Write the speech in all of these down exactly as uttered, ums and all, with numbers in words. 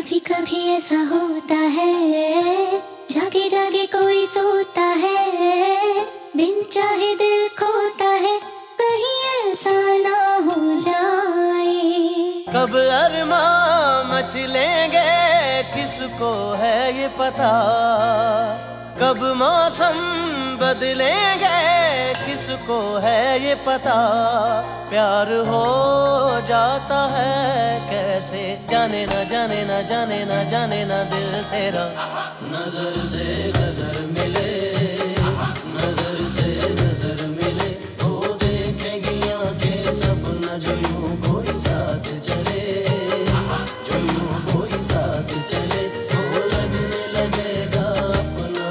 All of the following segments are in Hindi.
कभी कभी ऐसा होता है, जागे जागे कोई सोता है, बिन चाहे दिल खोता है, कहीं ऐसा ना हो जाए। कब अरमां मचलेंगे किसको है ये पता, कब मौसम बदलेंगे किसको है ये पता। प्यार हो जाता है कैसे, जाने ना जाने ना जाने ना जाने ना दिल तेरा। नजर से नजर मिले, नजर से नजर मिले, वो देखेंगी आंखें सपना जो यूं कोई साथ चले, जो यूं कोई साथ चले, वो लगने लगेगा अपना।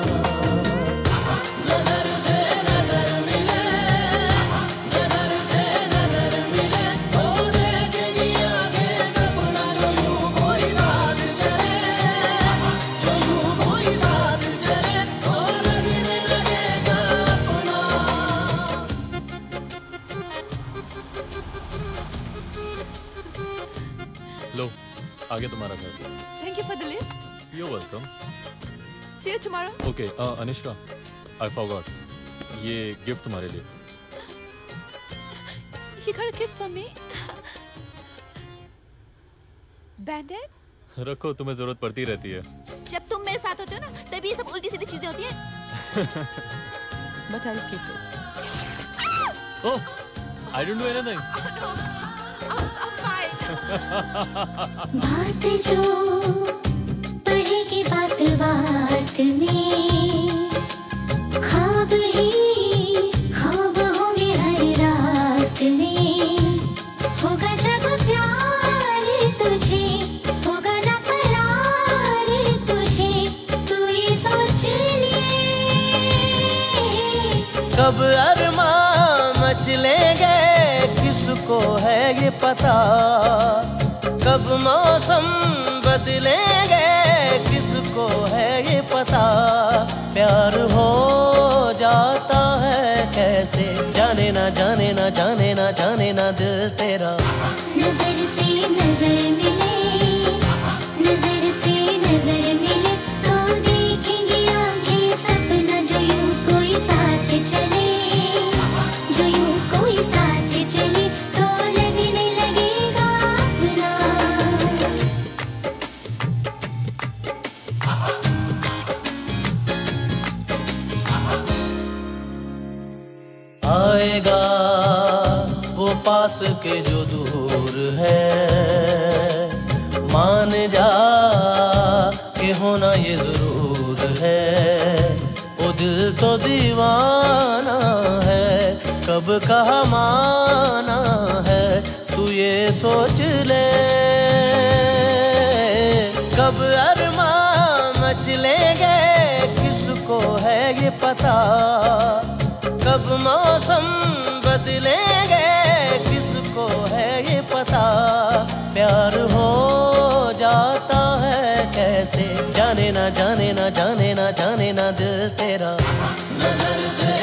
नजर से नजर मिले, नजर से नजर मिले, वो देखेंगी आंखें सपना जो यूं कोई साथ चले, जो यूं कोई साथ चले, वो लगने लगेगा अपना। लो, आगे तुम्हारा घर। Thank you for the lift. You're welcome. See you tomorrow. Okay, uh, Anushka, I forgot. ये गिफ्ट तुम्हारे लिए। You got a gift for me? Bandit? रखो, तुम्हें जरूरत पड़ती रहती है। जब तुम मेरे साथ होते हो ना, तभी ये सब उल्टी सीधी चीजें होती है। But I'll keep it. Oh, I didn't do anything. No, I'm, I'm fine. बात जो पड़ेगी बात बात में, ख्वाब ही ख्वाब होंगे हर रात में। होगा जब प्यार तुझे, होगा ना करार तुझे, तू ये सोच ले। कब अरमां मचलेंगे किसको है ये पता, कब मौसम बदलेंगे किसको है ये पता। प्यार हो जाता है कैसे, जाने ना जाने ना जाने ना जाने ना दिल तेरा। नजर से नजर मिले, नजर से नजर मिले, तो देखेंगे आंखें सपना जो यूं कोई साथ चले, जो यूं कोई साथ चले, तो लगने लगेगा अपना। आएगा वो पास के जो दूर है, मान जा कि होना ये जरूर है। वो दिल तो दीवाना है, कब कहा माना है, तू ये सोच ले। कब अरमां मचलेंगे किसको है ये पता, कब मौसम बदलेंगे किसको है ये पता। प्यार हो जाता है कैसे, जाने ना जाने ना जाने ना जाने ना दिल तेरा। नजर से